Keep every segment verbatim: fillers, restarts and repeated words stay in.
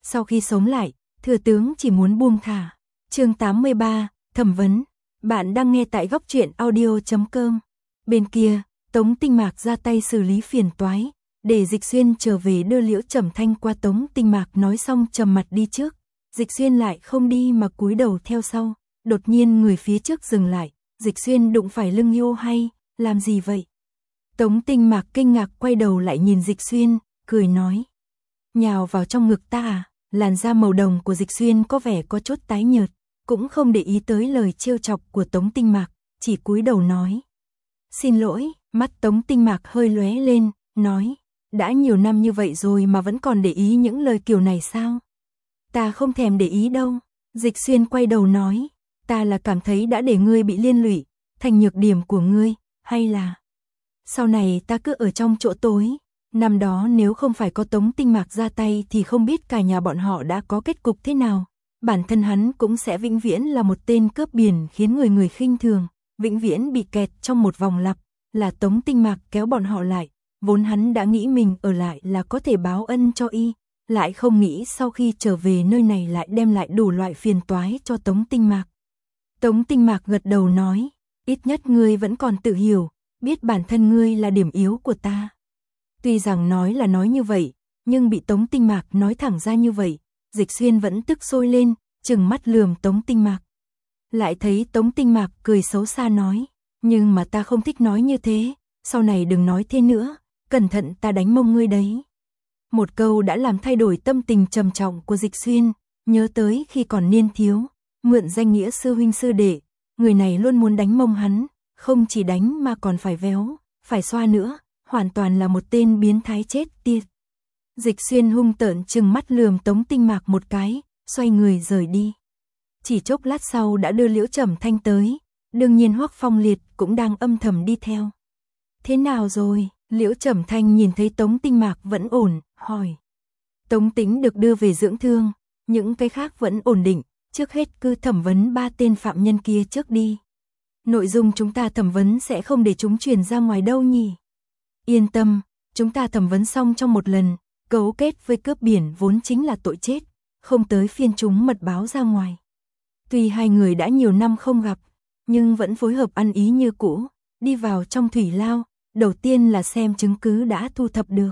sau khi sống lại, thừa tướng chỉ muốn buông thả. Chương tám mươi ba, thẩm vấn. Bạn đang nghe tại góc truyện audio chấm com. Bên kia, Tống Tinh Mạc ra tay xử lý phiền toái, để Dịch Xuyên trở về đưa Liễu Trầm Thanh qua. Tống Tinh Mạc nói xong trầm mặt đi trước, Dịch Xuyên lại không đi mà cúi đầu theo sau. Đột nhiên người phía trước dừng lại, Dịch Xuyên đụng phải lưng yêu hay, làm gì vậy? Tống Tinh Mạc kinh ngạc quay đầu lại nhìn Dịch Xuyên, cười nói. Nhào vào trong ngực ta à? Làn da màu đồng của Dịch Xuyên có vẻ có chút tái nhợt, cũng không để ý tới lời trêu chọc của Tống Tinh Mạc, chỉ cúi đầu nói. Xin lỗi, mắt Tống Tinh Mạc hơi lóe lên, nói. Đã nhiều năm như vậy rồi mà vẫn còn để ý những lời kiểu này sao? Ta không thèm để ý đâu. Dịch Xuyên quay đầu nói. Ta là cảm thấy đã để ngươi bị liên lụy, thành nhược điểm của ngươi, hay là... Sau này ta cứ ở trong chỗ tối. Năm đó nếu không phải có Tống Tinh Mạc ra tay thì không biết cả nhà bọn họ đã có kết cục thế nào. Bản thân hắn cũng sẽ vĩnh viễn là một tên cướp biển khiến người người khinh thường, vĩnh viễn bị kẹt trong một vòng lặp. Là Tống Tinh Mạc kéo bọn họ lại, vốn hắn đã nghĩ mình ở lại là có thể báo ân cho y, lại không nghĩ sau khi trở về nơi này lại đem lại đủ loại phiền toái cho Tống Tinh Mạc. Tống Tinh Mạc gật đầu nói, ít nhất ngươi vẫn còn tự hiểu, biết bản thân ngươi là điểm yếu của ta. Tuy rằng nói là nói như vậy, nhưng bị Tống Tinh Mạc nói thẳng ra như vậy, Dịch Xuyên vẫn tức sôi lên, trừng mắt lườm Tống Tinh Mạc. Lại thấy Tống Tinh Mạc cười xấu xa nói, nhưng mà ta không thích nói như thế, sau này đừng nói thế nữa, cẩn thận ta đánh mông ngươi đấy. Một câu đã làm thay đổi tâm tình trầm trọng của Dịch Xuyên, nhớ tới khi còn niên thiếu, mượn danh nghĩa sư huynh sư đệ, người này luôn muốn đánh mông hắn, không chỉ đánh mà còn phải véo, phải xoa nữa, hoàn toàn là một tên biến thái chết tiệt. Dịch Xuyên hung tợn trừng mắt lườm Tống Tinh Mạc một cái, xoay người rời đi. Chỉ chốc lát sau đã đưa Liễu Trầm Thanh tới, đương nhiên Hoắc Phong Liệt cũng đang âm thầm đi theo. Thế nào rồi? Liễu Trầm Thanh nhìn thấy Tống Tinh Mạc vẫn ổn, hỏi. Tống Tĩnh được đưa về dưỡng thương, những cái khác vẫn ổn định, trước hết cứ thẩm vấn ba tên phạm nhân kia trước đi. Nội dung chúng ta thẩm vấn sẽ không để chúng truyền ra ngoài đâu nhỉ? Yên tâm, chúng ta thẩm vấn xong trong một lần, cấu kết với cướp biển vốn chính là tội chết, không tới phiên chúng mật báo ra ngoài. Tuy hai người đã nhiều năm không gặp, nhưng vẫn phối hợp ăn ý như cũ, đi vào trong thủy lao, đầu tiên là xem chứng cứ đã thu thập được.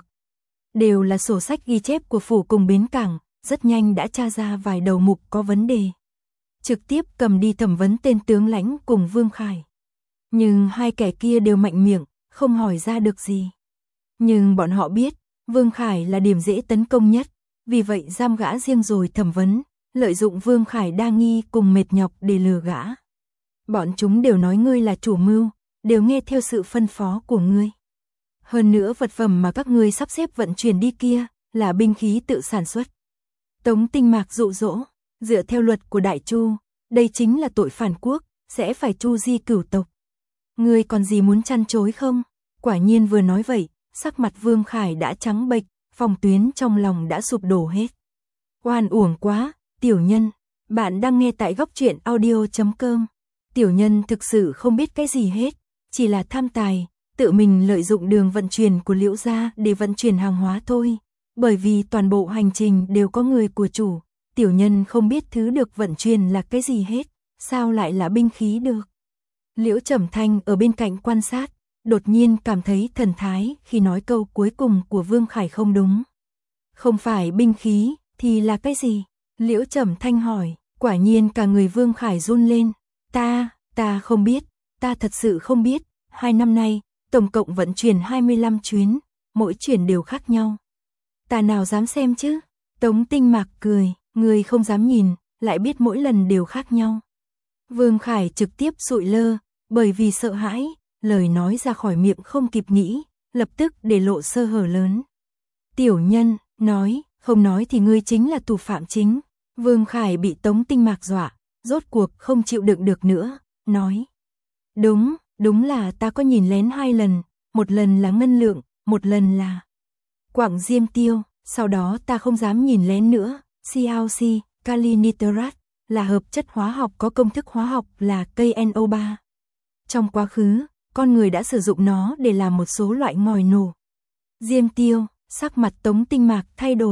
Đều là sổ sách ghi chép của phủ cùng bến cảng, rất nhanh đã tra ra vài đầu mục có vấn đề. Trực tiếp cầm đi thẩm vấn tên tướng lãnh cùng Vương Khải. Nhưng hai kẻ kia đều mạnh miệng, không hỏi ra được gì. Nhưng bọn họ biết, Vương Khải là điểm dễ tấn công nhất, vì vậy giam gã riêng rồi thẩm vấn, lợi dụng Vương Khải đa nghi cùng mệt nhọc để lừa gã. Bọn chúng đều nói ngươi là chủ mưu, đều nghe theo sự phân phó của ngươi. Hơn nữa vật phẩm mà các ngươi sắp xếp vận chuyển đi kia, là binh khí tự sản xuất. Tống Tinh Mạc dụ dỗ, dựa theo luật của Đại Chu, đây chính là tội phản quốc, sẽ phải tru di cửu tộc. Ngươi còn gì muốn chăn chối không? Quả nhiên vừa nói vậy, sắc mặt Vương Khải đã trắng bệch, phòng tuyến trong lòng đã sụp đổ hết. Oan uổng quá, tiểu nhân, bạn đang nghe tại góc truyện audio chấm com. Tiểu nhân thực sự không biết cái gì hết, chỉ là tham tài, tự mình lợi dụng đường vận chuyển của Liễu gia để vận chuyển hàng hóa thôi. Bởi vì toàn bộ hành trình đều có người của chủ, tiểu nhân không biết thứ được vận chuyển là cái gì hết, sao lại là binh khí được. Liễu Trầm Thanh ở bên cạnh quan sát, đột nhiên cảm thấy thần thái khi nói câu cuối cùng của Vương Khải không đúng. Không phải binh khí, thì là cái gì? Liễu Trầm Thanh hỏi, quả nhiên cả người Vương Khải run lên. Ta, ta không biết, ta thật sự không biết, hai năm nay, tổng cộng vận chuyển hai mươi lăm chuyến, mỗi chuyến đều khác nhau. Ta nào dám xem chứ? Tống Tinh Mạc cười, người không dám nhìn, lại biết mỗi lần đều khác nhau. Vương Khải trực tiếp sụi lơ, bởi vì sợ hãi, lời nói ra khỏi miệng không kịp nghĩ, lập tức để lộ sơ hở lớn. Tiểu nhân, nói, không nói thì ngươi chính là thủ phạm chính. Vương Khải bị Tống Tinh Mạc dọa, rốt cuộc không chịu đựng được nữa, nói. Đúng, đúng là ta có nhìn lén hai lần, một lần là ngân lượng, một lần là quặng diêm tiêu, sau đó ta không dám nhìn lén nữa. xê lờ xê, kali nitrat, là hợp chất hóa học có công thức hóa học là K N O ba. Trong quá khứ, con người đã sử dụng nó để làm một số loại ngòi nổ. Diêm tiêu, sắc mặt Tống Tinh Mạc thay đổi,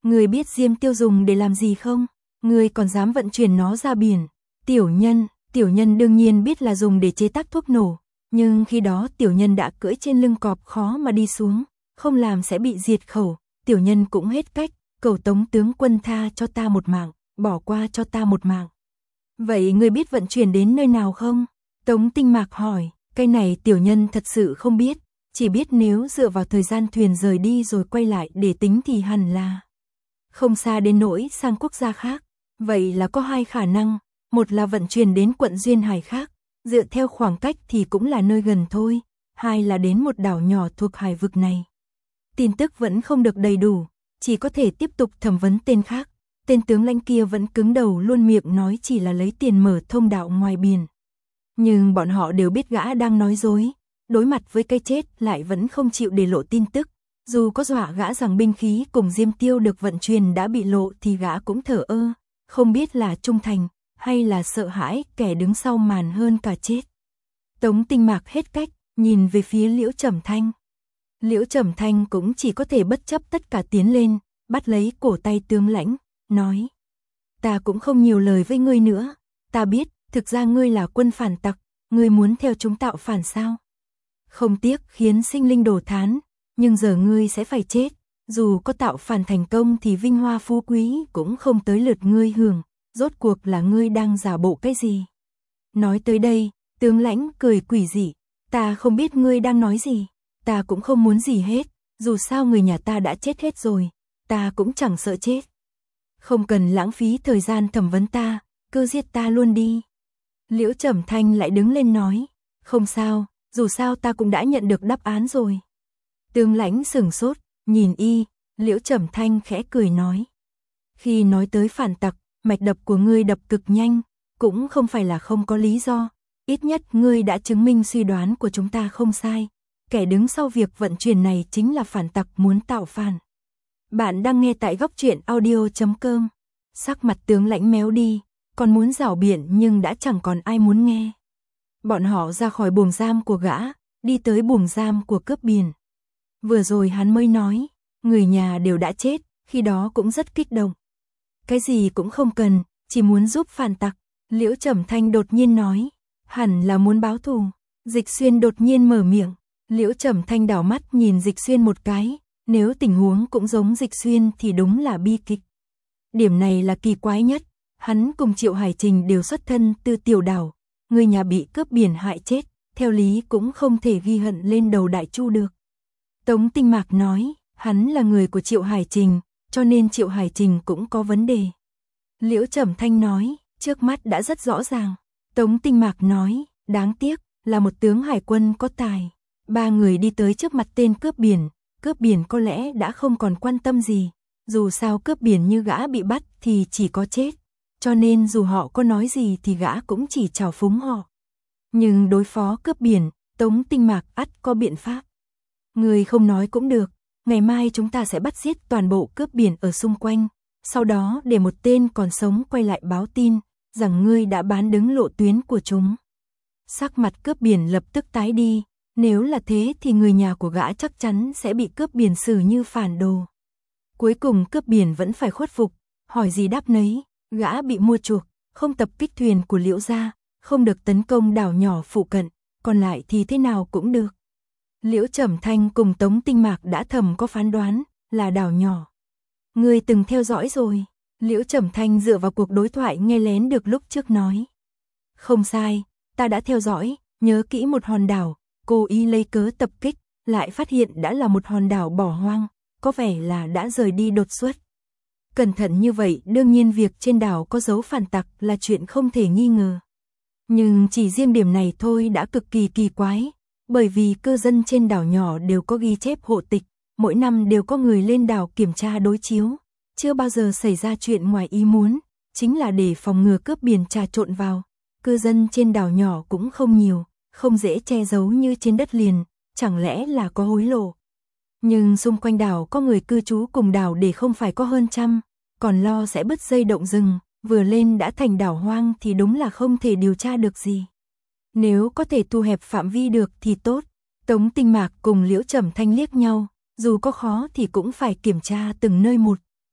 Ngươi biết diêm tiêu dùng để làm gì không? Ngươi còn dám vận chuyển nó ra biển. Tiểu nhân, tiểu nhân đương nhiên biết là dùng để chế tác thuốc nổ, nhưng khi đó tiểu nhân đã cưỡi trên lưng cọp khó mà đi xuống, không làm sẽ bị diệt khẩu, tiểu nhân cũng hết cách, cầu Tống tướng quân tha cho ta một mạng, bỏ qua cho ta một mạng. Vậy ngươi biết vận chuyển đến nơi nào không? Tống Tinh Mạc hỏi, cái này tiểu nhân thật sự không biết, chỉ biết nếu dựa vào thời gian thuyền rời đi rồi quay lại để tính thì hẳn là không xa đến nỗi sang quốc gia khác. Vậy là có hai khả năng, một là vận chuyển đến quận Duyên Hải khác, dựa theo khoảng cách thì cũng là nơi gần thôi, hai là đến một đảo nhỏ thuộc hải vực này. Tin tức vẫn không được đầy đủ, chỉ có thể tiếp tục thẩm vấn tên khác. Tên tướng lãnh kia vẫn cứng đầu luôn miệng nói chỉ là lấy tiền mở thông đạo ngoài biển. Nhưng bọn họ đều biết gã đang nói dối, đối mặt với cái chết lại vẫn không chịu để lộ tin tức. Dù có dọa gã rằng binh khí cùng diêm tiêu được vận chuyển đã bị lộ thì gã cũng thở ơ, không biết là trung thành hay là sợ hãi kẻ đứng sau màn hơn cả chết. Tống Tinh Mạc hết cách, nhìn về phía Liễu Trầm Thanh. Liễu Trầm Thanh cũng chỉ có thể bất chấp tất cả tiến lên, bắt lấy cổ tay tướng lãnh, nói: ta cũng không nhiều lời với ngươi nữa, ta biết, thực ra ngươi là quân phản tặc, ngươi muốn theo chúng tạo phản sao? Không tiếc khiến sinh linh đổ thán, nhưng giờ ngươi sẽ phải chết, dù có tạo phản thành công thì vinh hoa phú quý cũng không tới lượt ngươi hưởng, rốt cuộc là ngươi đang giả bộ cái gì? Nói tới đây, tướng lãnh cười quỷ dị, ta không biết ngươi đang nói gì, ta cũng không muốn gì hết, dù sao người nhà ta đã chết hết rồi, ta cũng chẳng sợ chết. Không cần lãng phí thời gian thẩm vấn ta, cứ giết ta luôn đi. Liễu Trầm Thanh lại đứng lên nói, không sao, dù sao ta cũng đã nhận được đáp án rồi. Tướng lãnh sửng sốt, nhìn y, Liễu Trầm Thanh khẽ cười nói. Khi nói tới phản tặc, mạch đập của ngươi đập cực nhanh, cũng không phải là không có lý do, ít nhất ngươi đã chứng minh suy đoán của chúng ta không sai. Kẻ đứng sau việc vận chuyển này chính là phản tặc muốn tạo phản. Bạn đang nghe tại góc truyện audio chấm com. Sắc mặt tướng lãnh méo đi, còn muốn rảo biện nhưng đã chẳng còn ai muốn nghe. Bọn họ ra khỏi buồng giam của gã, đi tới buồng giam của cướp biển. Vừa rồi hắn mới nói, người nhà đều đã chết, khi đó cũng rất kích động. Cái gì cũng không cần, chỉ muốn giúp phản tặc. Liễu Trầm Thanh đột nhiên nói, hẳn là muốn báo thù. Dịch Xuyên đột nhiên mở miệng. Liễu Trầm Thanh đảo mắt nhìn Dịch Xuyên một cái, nếu tình huống cũng giống Dịch Xuyên thì đúng là bi kịch. Điểm này là kỳ quái nhất, hắn cùng Triệu Hải Trình đều xuất thân từ tiểu đảo, người nhà bị cướp biển hại chết, theo lý cũng không thể ghi hận lên đầu Đại Chu được. Tống Tinh Mạc nói, hắn là người của Triệu Hải Trình, cho nên Triệu Hải Trình cũng có vấn đề. Liễu Trầm Thanh nói, trước mắt đã rất rõ ràng. Tống Tinh Mạc nói, đáng tiếc, là một tướng hải quân có tài. Ba người đi tới trước mặt tên cướp biển, cướp biển có lẽ đã không còn quan tâm gì. Dù sao cướp biển như gã bị bắt thì chỉ có chết. Cho nên dù họ có nói gì thì gã cũng chỉ chào phúng họ. Nhưng đối phó cướp biển, Tống Tinh Mạc ắt có biện pháp. Người không nói cũng được, ngày mai chúng ta sẽ bắt giết toàn bộ cướp biển ở xung quanh. Sau đó để một tên còn sống quay lại báo tin, rằng ngươi đã bán đứng lộ tuyến của chúng. Sắc mặt cướp biển lập tức tái đi, nếu là thế thì người nhà của gã chắc chắn sẽ bị cướp biển xử như phản đồ. Cuối cùng cướp biển vẫn phải khuất phục, hỏi gì đáp nấy, gã bị mua chuộc, không tập kích thuyền của Liễu gia, không được tấn công đảo nhỏ phụ cận, còn lại thì thế nào cũng được. Liễu Trầm Thanh cùng Tống Tinh Mạc đã thầm có phán đoán, là đảo nhỏ. Ngươi từng theo dõi rồi, Liễu Trầm Thanh dựa vào cuộc đối thoại nghe lén được lúc trước nói. Không sai, ta đã theo dõi, nhớ kỹ một hòn đảo, cố ý lấy cớ tập kích, lại phát hiện đã là một hòn đảo bỏ hoang, có vẻ là đã rời đi đột xuất. Cẩn thận như vậy đương nhiên việc trên đảo có dấu phản tặc là chuyện không thể nghi ngờ. Nhưng chỉ riêng điểm này thôi đã cực kỳ kỳ quái, bởi vì cư dân trên đảo nhỏ đều có ghi chép hộ tịch, mỗi năm đều có người lên đảo kiểm tra đối chiếu, chưa bao giờ xảy ra chuyện ngoài ý muốn, chính là để phòng ngừa cướp biển trà trộn vào. Cư dân trên đảo nhỏ cũng không nhiều, không dễ che giấu như trên đất liền, chẳng lẽ là có hối lộ. Nhưng xung quanh đảo có người cư trú cùng đảo để không phải có hơn trăm, còn lo sẽ bứt dây động rừng, vừa lên đã thành đảo hoang thì đúng là không thể điều tra được gì. Nếu có thể thu hẹp phạm vi được thì tốt. Tống Tinh Mạc cùng Liễu Trầm Thanh liếc nhau, dù có khó thì cũng phải kiểm tra từng nơi một.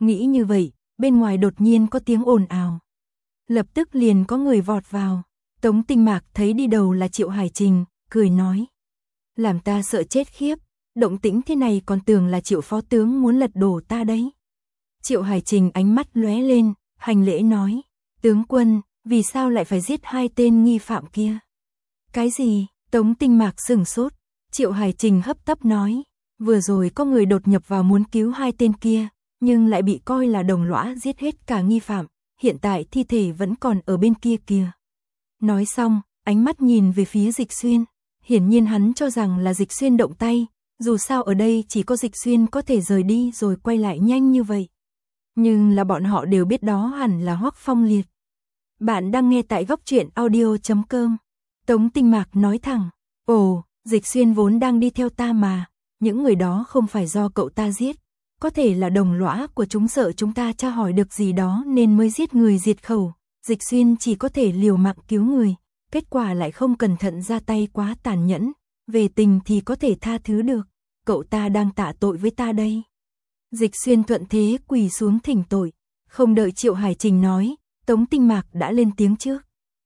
Nghĩ như vậy, bên ngoài đột nhiên có tiếng ồn ào. Lập tức liền có người vọt vào. Tống Tinh Mạc thấy đi đầu là Triệu Hải Trình, cười nói. Làm ta sợ chết khiếp, động tĩnh thế này còn tưởng là Triệu phó tướng muốn lật đổ ta đấy. Triệu Hải Trình ánh mắt lóe lên, hành lễ nói. Tướng quân, vì sao lại phải giết hai tên nghi phạm kia? Cái gì? Tống Tinh Mạc sửng sốt. Triệu Hải Trình hấp tấp nói. Vừa rồi có người đột nhập vào muốn cứu hai tên kia, nhưng lại bị coi là đồng lõa giết hết cả nghi phạm. Hiện tại thi thể vẫn còn ở bên kia kìa. Nói xong, ánh mắt nhìn về phía Dịch Xuyên. Hiển nhiên hắn cho rằng là Dịch Xuyên động tay, dù sao ở đây chỉ có Dịch Xuyên có thể rời đi rồi quay lại nhanh như vậy. Nhưng là bọn họ đều biết đó hẳn là Hoắc Phong Liệt. Bạn đang nghe tại góc truyện audio chấm com. Tống Tinh Mạc nói thẳng. Ồ, Dịch Xuyên vốn đang đi theo ta mà. Những người đó không phải do cậu ta giết. Có thể là đồng lõa của chúng sợ chúng ta tra hỏi được gì đó nên mới giết người diệt khẩu. Dịch Xuyên chỉ có thể liều mạng cứu người. Kết quả lại không cẩn thận ra tay quá tàn nhẫn. Về tình thì có thể tha thứ được. Cậu ta đang tạ tội với ta đây. Dịch Xuyên thuận thế quỳ xuống thỉnh tội. Không đợi Triệu Hải Trình nói, Tống Tinh Mạc đã lên tiếng trước.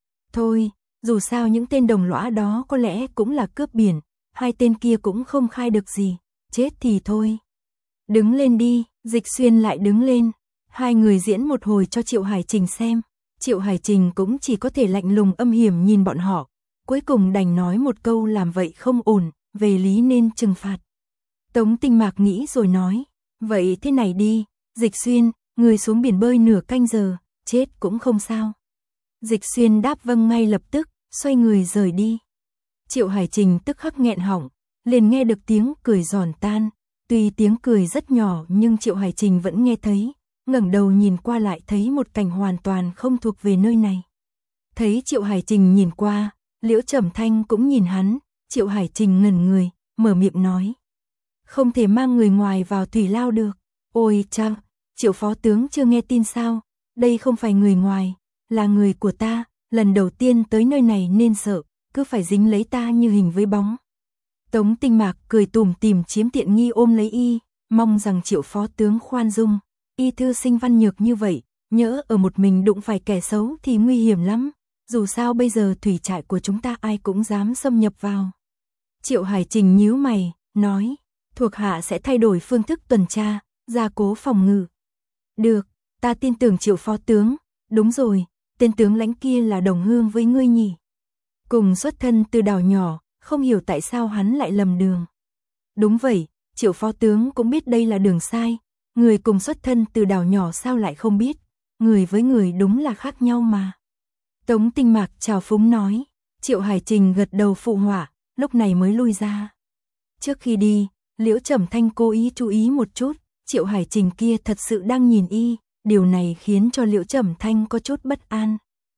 Thôi, dù sao những tên đồng lõa đó có lẽ cũng là cướp biển. Hai tên kia cũng không khai được gì. Chết thì thôi. Đứng lên đi, Dịch Xuyên lại đứng lên. Hai người diễn một hồi cho Triệu Hải Trình xem. Triệu Hải Trình cũng chỉ có thể lạnh lùng âm hiểm nhìn bọn họ. Cuối cùng đành nói một câu làm vậy không ổn, về lý nên trừng phạt. Tống Tinh Mạc nghĩ rồi nói. Vậy thế này đi, Dịch Xuyên, người xuống biển bơi nửa canh giờ, chết cũng không sao. Dịch Xuyên đáp vâng ngay lập tức, xoay người rời đi. Triệu Hải Trình tức khắc nghẹn họng, liền nghe được tiếng cười giòn tan. Tuy tiếng cười rất nhỏ nhưng Triệu Hải Trình vẫn nghe thấy, ngẩng đầu nhìn qua lại thấy một cảnh hoàn toàn không thuộc về nơi này. Thấy Triệu Hải Trình nhìn qua, Liễu Trầm Thanh cũng nhìn hắn, Triệu Hải Trình ngẩn người, mở miệng nói. Không thể mang người ngoài vào thủy lao được. Ôi cha, Triệu phó tướng chưa nghe tin sao? Đây không phải người ngoài, là người của ta, lần đầu tiên tới nơi này nên sợ, cứ phải dính lấy ta như hình với bóng. Tống Tinh Mạc cười tủm tỉm chiếm tiện nghi ôm lấy y, mong rằng Triệu phó tướng khoan dung. Y thư sinh văn nhược như vậy, nhỡ ở một mình đụng phải kẻ xấu thì nguy hiểm lắm. Dù sao bây giờ thủy trại của chúng ta ai cũng dám xâm nhập vào. Triệu Hải Trình nhíu mày, nói. Thuộc hạ sẽ thay đổi phương thức tuần tra, gia cố phòng ngự. Được, ta tin tưởng Triệu phó tướng. Đúng rồi, tên tướng lãnh kia là đồng hương với ngươi nhỉ. Cùng xuất thân từ đảo nhỏ, không hiểu tại sao hắn lại lầm đường. Đúng vậy, Triệu phó tướng cũng biết đây là đường sai. Người cùng xuất thân từ đảo nhỏ sao lại không biết. Người với người đúng là khác nhau mà. Tống Tinh Mạc chào phúng nói. Triệu Hải Trình gật đầu phụ họa, lúc này mới lui ra. Trước khi đi, Liễu Trầm Thanh cố ý chú ý một chút, Triệu Hải Trình kia thật sự đang nhìn y, điều này khiến cho Liễu Trầm Thanh có chút bất an.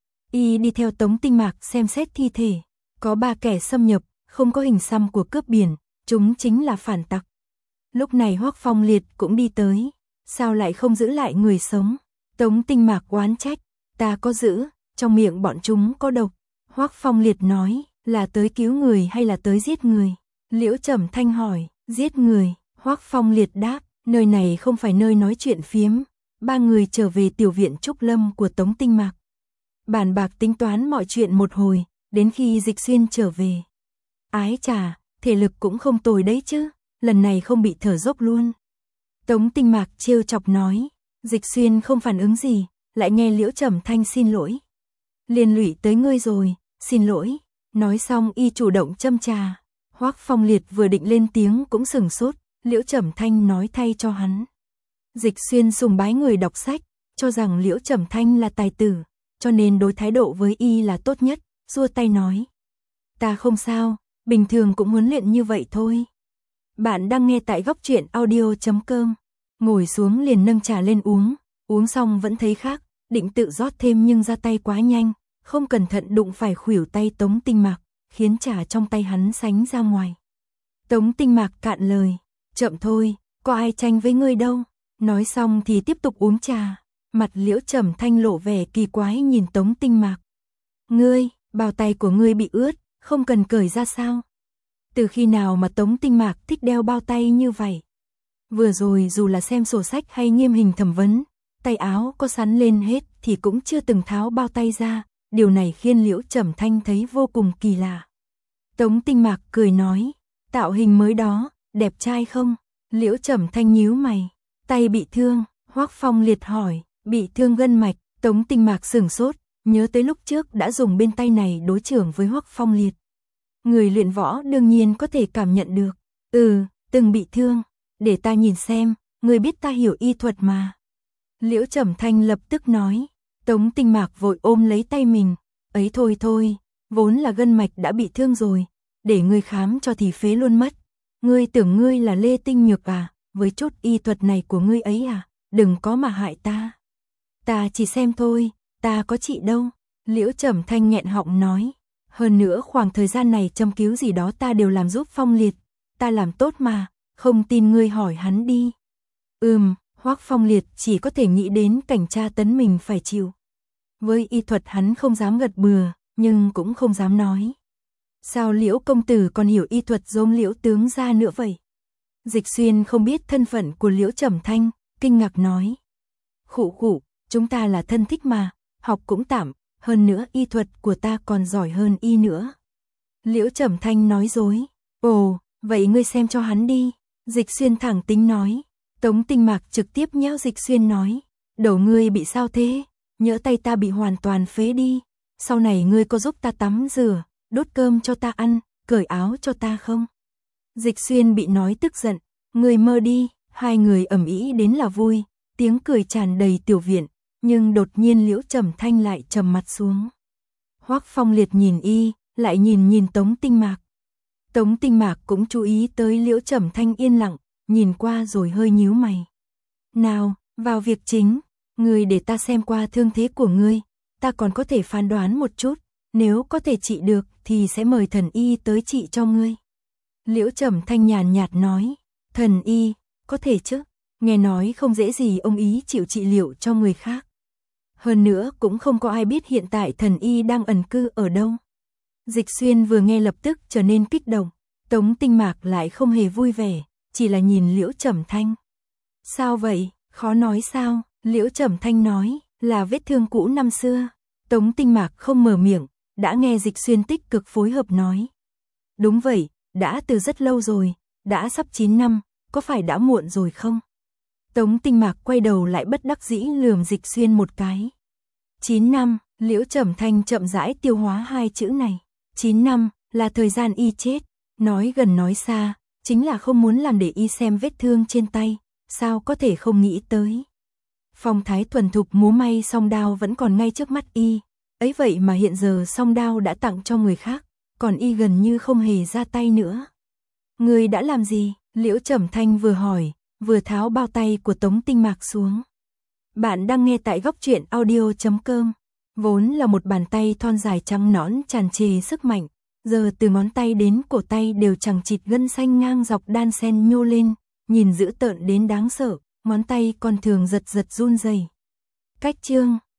Y đi theo Tống Tinh Mạc xem xét thi thể, có ba kẻ xâm nhập, không có hình xăm của cướp biển, chúng chính là phản tặc. Lúc này Hoắc Phong Liệt cũng đi tới, sao lại không giữ lại người sống? Tống Tinh Mạc oán trách, ta có giữ, trong miệng bọn chúng có độc. Hoắc Phong Liệt nói, là tới cứu người hay là tới giết người? Liễu Trầm Thanh hỏi. Giết người, Hoắc Phong Liệt đáp, nơi này không phải nơi nói chuyện phiếm. Ba người trở về tiểu viện Trúc Lâm của Tống Tinh Mạc. Bàn bạc tính toán mọi chuyện một hồi, đến khi Dịch Xuyên trở về. Ái chà, thể lực cũng không tồi đấy chứ, lần này không bị thở dốc luôn. Tống Tinh Mạc trêu chọc nói, Dịch Xuyên không phản ứng gì, lại nghe Liễu Trầm Thanh xin lỗi. Liên lụy tới ngươi rồi, xin lỗi. Nói xong y chủ động châm trà. Hoắc Phong Liệt vừa định lên tiếng cũng sừng sốt, Liễu Trầm Thanh nói thay cho hắn. Dịch Xuyên sùng bái người đọc sách, cho rằng Liễu Trầm Thanh là tài tử, cho nên đối thái độ với y là tốt nhất, xua tay nói. Ta không sao, bình thường cũng huấn luyện như vậy thôi. Bạn đang nghe tại góc truyện audio chấm com. Ngồi xuống liền nâng trà lên uống, uống xong vẫn thấy khác, định tự rót thêm nhưng ra tay quá nhanh, không cẩn thận đụng phải khuỷu tay Tống Tinh Mạc, khiến trà trong tay hắn sánh ra ngoài. Tống Tinh Mạc cạn lời, chậm thôi, có ai tranh với ngươi đâu. Nói xong thì tiếp tục uống trà, mặt Liễu Trầm Thanh lộ vẻ kỳ quái nhìn Tống Tinh Mạc. Ngươi, bao tay của ngươi bị ướt, không cần cởi ra sao? Từ khi nào mà Tống Tinh Mạc thích đeo bao tay như vậy? Vừa rồi dù là xem sổ sách hay nghiêm hình thẩm vấn, tay áo có sắn lên hết thì cũng chưa từng tháo bao tay ra, điều này khiến Liễu Trầm Thanh thấy vô cùng kỳ lạ. Tống Tinh Mạc cười nói, tạo hình mới đó, đẹp trai không? Liễu Trầm Thanh nhíu mày, tay bị thương, Hoắc Phong Liệt hỏi, bị thương gân mạch, Tống Tinh Mạc sửng sốt, nhớ tới lúc trước đã dùng bên tay này đối chưởng với Hoắc Phong Liệt. Người luyện võ đương nhiên có thể cảm nhận được, ừ, từng bị thương, để ta nhìn xem, người biết ta hiểu y thuật mà. Liễu Trầm Thanh lập tức nói, Tống Tinh Mạc vội ôm lấy tay mình, ấy thôi thôi, vốn là gân mạch đã bị thương rồi, để ngươi khám cho thì phế luôn mất. Ngươi tưởng ngươi là Lê Tinh Nhược à, với chút y thuật này của ngươi ấy à, đừng có mà hại ta. Ta chỉ xem thôi, ta có trị đâu. Liễu Trầm Thanh nghẹn họng nói, hơn nữa khoảng thời gian này châm cứu gì đó ta đều làm giúp Phong Liệt, ta làm tốt mà, không tin ngươi hỏi hắn đi. Ừm, Hoắc Phong Liệt chỉ có thể nghĩ đến cảnh tra tấn mình phải chịu. Với y thuật hắn không dám gật bừa, nhưng cũng không dám nói. Sao Liễu công tử còn hiểu y thuật giống Liễu tướng gia nữa vậy? Dịch Xuyên không biết thân phận của Liễu Trầm Thanh, kinh ngạc nói. Khụ khụ, chúng ta là thân thích mà, học cũng tạm, hơn nữa y thuật của ta còn giỏi hơn y nữa. Liễu Trầm Thanh nói dối. Ồ, vậy ngươi xem cho hắn đi. Dịch Xuyên thẳng tính nói. Tống Tinh Mạc trực tiếp nhéo Dịch Xuyên nói. Đầu ngươi bị sao thế? Nhỡ tay ta bị hoàn toàn phế đi. Sau này ngươi có giúp ta tắm rửa, đốt cơm cho ta ăn, cởi áo cho ta không? Dịch Xuyên bị nói tức giận. Ngươi mơ đi. Hai người ầm ĩ đến là vui, tiếng cười tràn đầy tiểu viện, nhưng đột nhiên Liễu Trầm Thanh lại trầm mặt xuống. Hoắc Phong Liệt nhìn y, lại nhìn nhìn Tống Tinh Mạc. Tống Tinh Mạc cũng chú ý tới Liễu Trầm Thanh yên lặng, nhìn qua rồi hơi nhíu mày. Nào, vào việc chính, ngươi để ta xem qua thương thế của ngươi, ta còn có thể phán đoán một chút, nếu có thể trị được thì sẽ mời thần y tới trị cho ngươi. Liễu Trầm Thanh nhàn nhạt nói, thần y, có thể chứ, nghe nói không dễ gì ông ý chịu trị liệu cho người khác. Hơn nữa cũng không có ai biết hiện tại thần y đang ẩn cư ở đâu. Dịch Xuyên vừa nghe lập tức trở nên kích động, Tống Tinh Mạc lại không hề vui vẻ, chỉ là nhìn Liễu Trầm Thanh. Sao vậy, khó nói sao? Liễu Trầm Thanh nói, là vết thương cũ năm xưa. Tống Tinh Mạc không mở miệng, đã nghe Dịch Xuyên tích cực phối hợp nói. Đúng vậy, đã từ rất lâu rồi, đã sắp chín năm, có phải đã muộn rồi không? Tống Tinh Mạc quay đầu lại bất đắc dĩ lườm Dịch Xuyên một cái. chín năm, Liễu Trầm Thanh chậm rãi tiêu hóa hai chữ này. chín năm, là thời gian y chết, nói gần nói xa, chính là không muốn làm để y xem vết thương trên tay, sao có thể không nghĩ tới. Phong thái thuần thục múa may song đao vẫn còn ngay trước mắt y, ấy vậy mà hiện giờ song đao đã tặng cho người khác, còn y gần như không hề ra tay nữa. Người đã làm gì? Liễu Trầm Thanh vừa hỏi, vừa tháo bao tay của Tống Tinh Mạc xuống. Bạn đang nghe tại góc truyện audio chấm com. Vốn là một bàn tay thon dài trắng nõn tràn trề sức mạnh, giờ từ ngón tay đến cổ tay đều chằng chịt gân xanh ngang dọc đan sen nhô lên, nhìn dữ tợn đến đáng sợ, ngón tay còn thường giật giật run rẩy. Cách chương